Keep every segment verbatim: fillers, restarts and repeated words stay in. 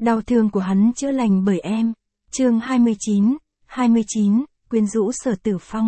Đau thương của hắn chữa lành bởi em. Chương hai mươi chín, hai mươi chín, quyến rũ Sở Tử Phong.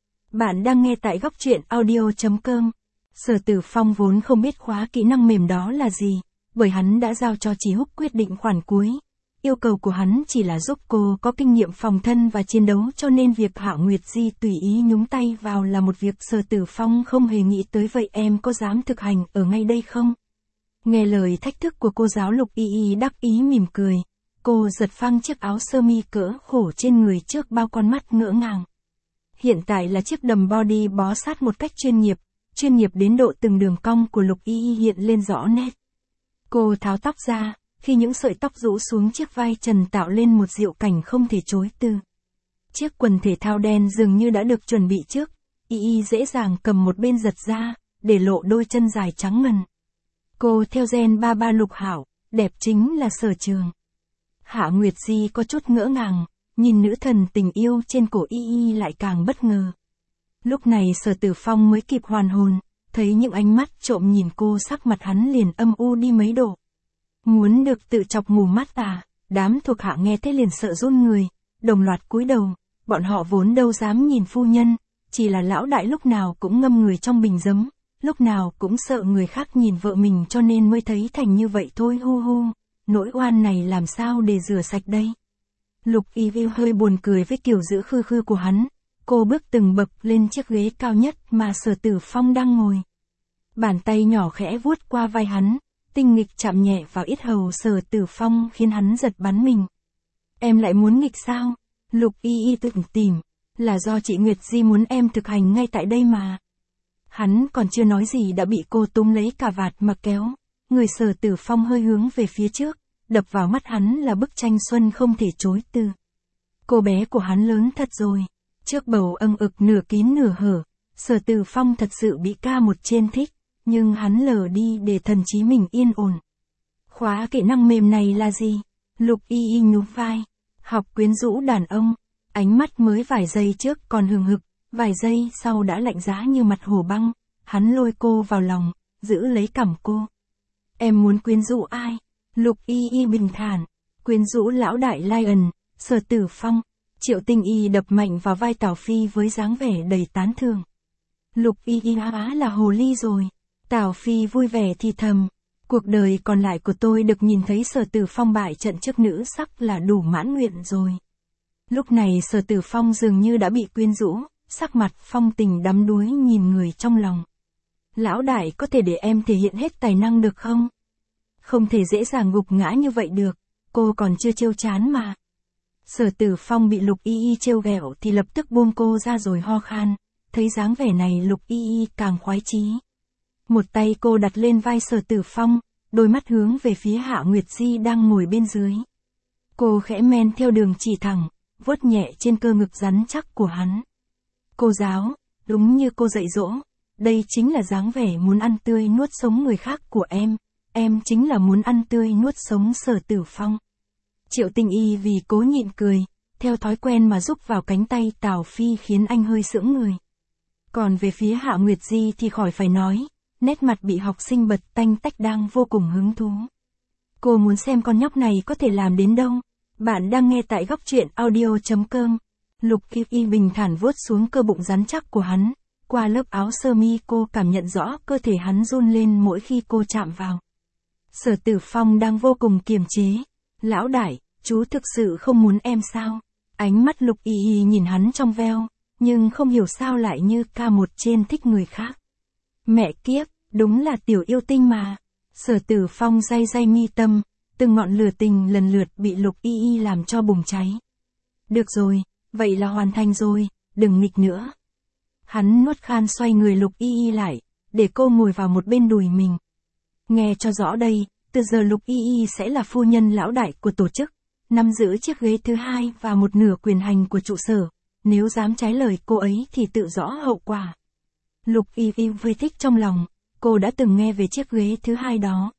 Bạn đang nghe tại góc truyện audio chấm com. Sở Tử Phong vốn không biết khóa kỹ năng mềm đó là gì, bởi hắn đã giao cho Chí Húc quyết định khoản cuối. Yêu cầu của hắn chỉ là giúp cô có kinh nghiệm phòng thân và chiến đấu, cho nên việc Hạ Nguyệt Di tùy ý nhúng tay vào là một việc Sở Tử Phong không hề nghĩ tới. Vậy em có dám thực hành ở ngay đây không? Nghe lời thách thức của cô giáo Lục Y Y đắc ý mỉm cười. Cô giật phăng chiếc áo sơ mi cỡ khổ trên người trước bao con mắt ngỡ ngàng. Hiện tại là chiếc đầm body bó sát một cách chuyên nghiệp, chuyên nghiệp đến độ từng đường cong của Lục Y Y hiện lên rõ nét. Cô tháo tóc ra, khi những sợi tóc rũ xuống chiếc vai trần tạo lên một diệu cảnh không thể chối từ. Chiếc quần thể thao đen dường như đã được chuẩn bị trước, Y Y dễ dàng cầm một bên giật ra, để lộ đôi chân dài trắng ngần. Cô theo gen ba ba Lục Hảo, đẹp chính là sở trường. Hạ Nguyệt Di có chút ngỡ ngàng, nhìn nữ thần tình yêu trên cổ Y Y lại càng bất ngờ. Lúc này Sở Tử Phong mới kịp hoàn hồn, thấy những ánh mắt trộm nhìn cô, sắc mặt hắn liền âm u đi mấy độ. Muốn được tự chọc mù mắt à? Đám thuộc hạ nghe thế liền sợ run người, đồng loạt cúi đầu. Bọn họ vốn đâu dám nhìn phu nhân, chỉ là lão đại lúc nào cũng ngâm người trong bình giấm, lúc nào cũng sợ người khác nhìn vợ mình, cho nên mới thấy thành như vậy thôi. Hu hu, nỗi oan này làm sao để rửa sạch đây? Lục Y Y hơi buồn cười với kiểu giữ khư khư của hắn. Cô bước từng bậc lên chiếc ghế cao nhất mà Sở Tử Phong đang ngồi. Bàn tay nhỏ khẽ vuốt qua vai hắn, tinh nghịch chạm nhẹ vào yết hầu Sở Tử Phong khiến hắn giật bắn mình. Em lại muốn nghịch sao? Lục Y Y tự tìm, là do chị Nguyệt Di muốn em thực hành ngay tại đây mà. Hắn còn chưa nói gì đã bị cô túm lấy cà vạt mà kéo. Người Sở Tử Phong hơi hướng về phía trước, đập vào mắt hắn là bức tranh xuân không thể chối từ. Cô bé của hắn lớn thật rồi. Trước bầu âng ực nửa kín nửa hở, Sở Tử Phong thật sự bị ca một trên thích, nhưng hắn lờ đi để thần trí mình yên ổn. Khóa kỹ năng mềm này là gì? Lục Y Y nhún vai. Học quyến rũ đàn ông. Ánh mắt mới vài giây trước còn hừng hực, vài giây sau đã lạnh giá như mặt hồ băng. Hắn lôi cô vào lòng, giữ lấy cằm cô. Em muốn quyến rũ ai? Lục Y Y bình thản. Quyến rũ lão đại Lion, Sở Tử Phong. Triệu Tinh Y đập mạnh vào vai Tào Phi với dáng vẻ đầy tán thưởng. Lục Y Y á là hồ ly rồi. Tào Phi vui vẻ thì thầm. Cuộc đời còn lại của tôi được nhìn thấy Sở Tử Phong bại trận trước nữ sắc là đủ mãn nguyện rồi. Lúc này Sở Tử Phong dường như đã bị quyến rũ, sắc mặt phong tình đắm đuối nhìn người trong lòng. Lão đại có thể để em thể hiện hết tài năng được không? Không thể dễ dàng gục ngã như vậy được, cô còn chưa trêu chán mà. Sở Tử Phong bị Lục Y Y trêu ghẹo thì lập tức buông cô ra rồi ho khan, thấy dáng vẻ này Lục Y Y càng khoái chí. Một tay cô đặt lên vai Sở Tử Phong, đôi mắt hướng về phía Hạ Nguyệt Di đang ngồi bên dưới. Cô khẽ men theo đường chỉ thẳng, vuốt nhẹ trên cơ ngực rắn chắc của hắn. Cô giáo, đúng như cô dạy dỗ, đây chính là dáng vẻ muốn ăn tươi nuốt sống người khác của em, em chính là muốn ăn tươi nuốt sống Sở Tử Phong. Triệu Tinh Y vì cố nhịn cười, theo thói quen mà rúc vào cánh tay Tào Phi khiến anh hơi sững người. Còn về phía Hạ Nguyệt Di thì khỏi phải nói, nét mặt bị học sinh bật tanh tách đang vô cùng hứng thú. Cô muốn xem con nhóc này có thể làm đến đâu. Bạn đang nghe tại góc truyện audio chấm com. Lục Y Y bình thản vuốt xuống cơ bụng rắn chắc của hắn, qua lớp áo sơ mi cô cảm nhận rõ cơ thể hắn run lên mỗi khi cô chạm vào. Sở Tử Phong đang vô cùng kiềm chế. Lão đại, chú thực sự không muốn em sao? Ánh mắt Lục Y Y nhìn hắn trong veo, nhưng không hiểu sao lại như ca một trên thích người khác. Mẹ kiếp, đúng là tiểu yêu tinh mà. Sở Tử Phong day day mi tâm, từng ngọn lửa tình lần lượt bị Lục Y Y làm cho bùng cháy. Được rồi, vậy là hoàn thành rồi, đừng nghịch nữa. Hắn nuốt khan xoay người Lục Y Y lại, để cô ngồi vào một bên đùi mình. Nghe cho rõ đây, từ giờ Lục Y Y sẽ là phu nhân lão đại của tổ chức, nắm giữ chiếc ghế thứ hai và một nửa quyền hành của trụ sở. Nếu dám trái lời cô ấy thì tự rõ hậu quả. Lục Y Y vui thích trong lòng, cô đã từng nghe về chiếc ghế thứ hai đó.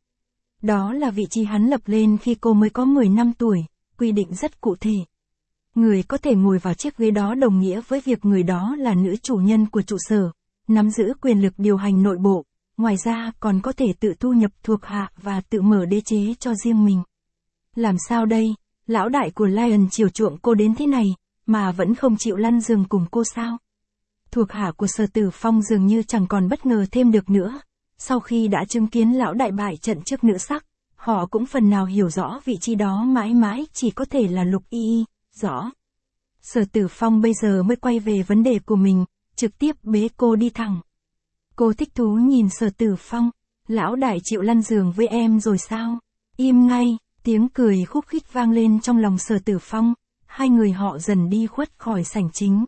Đó là vị trí hắn lập lên khi cô mới có mười năm tuổi, quy định rất cụ thể. Người có thể ngồi vào chiếc ghế đó đồng nghĩa với việc người đó là nữ chủ nhân của trụ sở, nắm giữ quyền lực điều hành nội bộ, ngoài ra còn có thể tự thu nhập thuộc hạ và tự mở đế chế cho riêng mình. Làm sao đây, lão đại của Lion chiều chuộng cô đến thế này, mà vẫn không chịu lăn giường cùng cô sao? Thuộc hạ của Sở Tử Phong dường như chẳng còn bất ngờ thêm được nữa. Sau khi đã chứng kiến lão đại bại trận trước nữ sắc, họ cũng phần nào hiểu rõ vị trí đó mãi mãi chỉ có thể là Lục Y Y, rõ. Sở Tử Phong bây giờ mới quay về vấn đề của mình, trực tiếp bế cô đi thẳng. Cô thích thú nhìn Sở Tử Phong, lão đại chịu lăn giường với em rồi sao? Im ngay, tiếng cười khúc khích vang lên trong lòng Sở Tử Phong, hai người họ dần đi khuất khỏi sảnh chính.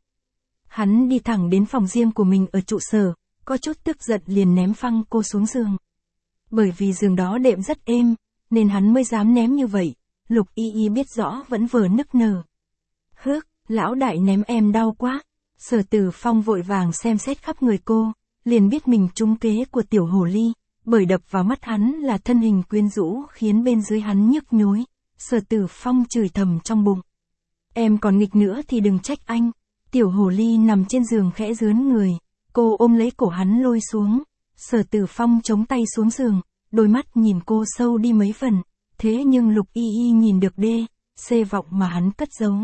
Hắn đi thẳng đến phòng riêng của mình ở trụ sở, có chút tức giận liền ném phăng cô xuống giường. Bởi vì giường đó đệm rất êm, nên hắn mới dám ném như vậy, Lục Y Y biết rõ vẫn vừa nức nở. Hước, lão đại ném em đau quá. Sở Tử Phong vội vàng xem xét khắp người cô, liền biết mình trúng kế của tiểu hồ ly, bởi đập vào mắt hắn là thân hình quyến rũ khiến bên dưới hắn nhức nhối. Sở Tử Phong chửi thầm trong bụng. Em còn nghịch nữa thì đừng trách anh. Tiểu hồ ly nằm trên giường khẽ rướn người, cô ôm lấy cổ hắn lôi xuống. Sở Tử Phong chống tay xuống giường, đôi mắt nhìn cô sâu đi mấy phần, thế nhưng Lục Y Y nhìn được đê, xê vọng mà hắn cất giấu.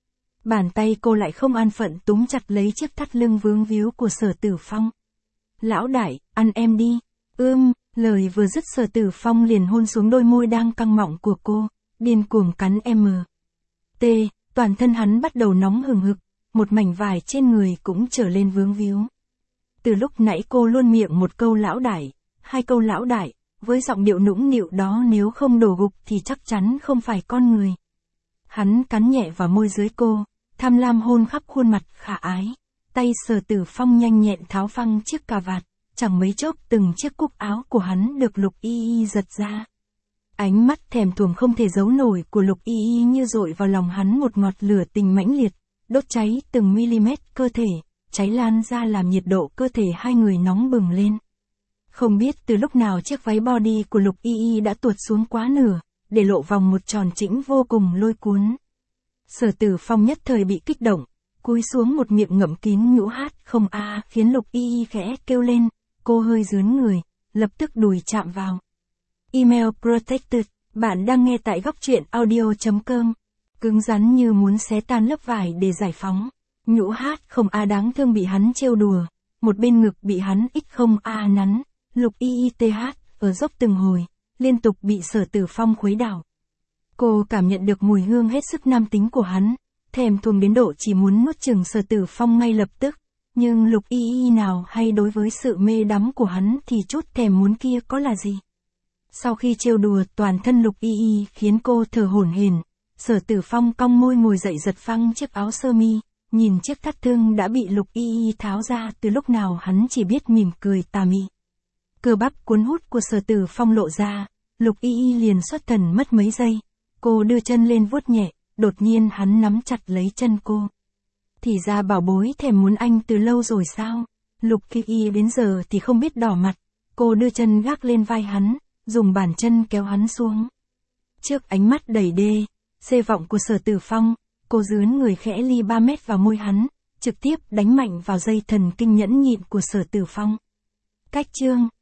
Bàn tay cô lại không an phận túm chặt lấy chiếc thắt lưng vướng víu của Sở Tử Phong. Lão đại, ăn em đi. Ưm, lời vừa dứt Sở Tử Phong liền hôn xuống đôi môi đang căng mọng của cô, điên cuồng cắn em. T, toàn thân hắn bắt đầu nóng hừng hực, một mảnh vải trên người cũng trở lên vướng víu. Từ lúc nãy cô luôn miệng một câu lão đại, hai câu lão đại, với giọng điệu nũng nịu đó nếu không đổ gục thì chắc chắn không phải con người. Hắn cắn nhẹ vào môi dưới cô, tham lam hôn khắp khuôn mặt khả ái. Tay Sở Tử Phong nhanh nhẹn tháo phăng chiếc cà vạt, chẳng mấy chốc từng chiếc cúc áo của hắn được Lục Y Y giật ra. Ánh mắt thèm thuồng không thể giấu nổi của Lục Y Y như dội vào lòng hắn một ngọn lửa tình mãnh liệt, đốt cháy từng mm cơ thể, cháy lan ra làm nhiệt độ cơ thể hai người nóng bừng lên. Không biết từ lúc nào chiếc váy body của Lục Y Y đã tuột xuống quá nửa, để lộ vòng một tròn trĩnh vô cùng lôi cuốn. Sở Tử Phong nhất thời bị kích động, cúi xuống một miệng ngậm kín nhũ hát không a khiến Lục Y Y khẽ kêu lên, cô hơi rướn người, lập tức đùi chạm vào. Email protected, bạn đang nghe tại góc truyện audio chấm com. Cứng rắn như muốn xé tan lớp vải để giải phóng. Nhũ hát không a đáng thương bị hắn trêu đùa, một bên ngực bị hắn ít không a nắn. Lục Y Y th ở dốc từng hồi, liên tục bị Sở Tử Phong khuấy đảo. Cô cảm nhận được mùi hương hết sức nam tính của hắn, thèm thuồng đến độ chỉ muốn nuốt chửng Sở Tử Phong ngay lập tức, nhưng Lục Y Y nào hay đối với sự mê đắm của hắn thì chút thèm muốn kia có là gì. Sau khi trêu đùa toàn thân Lục Y Y khiến cô thở hổn hển, Sở Tử Phong cong môi ngồi dậy giật phăng chiếc áo sơ mi, nhìn chiếc thắt thương đã bị Lục Y Y tháo ra từ lúc nào hắn chỉ biết mỉm cười tà mị. Cơ bắp cuốn hút của Sở Tử Phong lộ ra, Lục Y Y liền xuất thần mất mấy giây. Cô đưa chân lên vuốt nhẹ, đột nhiên hắn nắm chặt lấy chân cô. Thì ra bảo bối thèm muốn anh từ lâu rồi sao? Lục Y Y đến giờ thì không biết đỏ mặt, cô đưa chân gác lên vai hắn, dùng bàn chân kéo hắn xuống. Trước ánh mắt đầy đê, xê vọng của Sở Tử Phong, cô dướn người khẽ ly ba mét vào môi hắn, trực tiếp đánh mạnh vào dây thần kinh nhẫn nhịn của Sở Tử Phong. Cách chương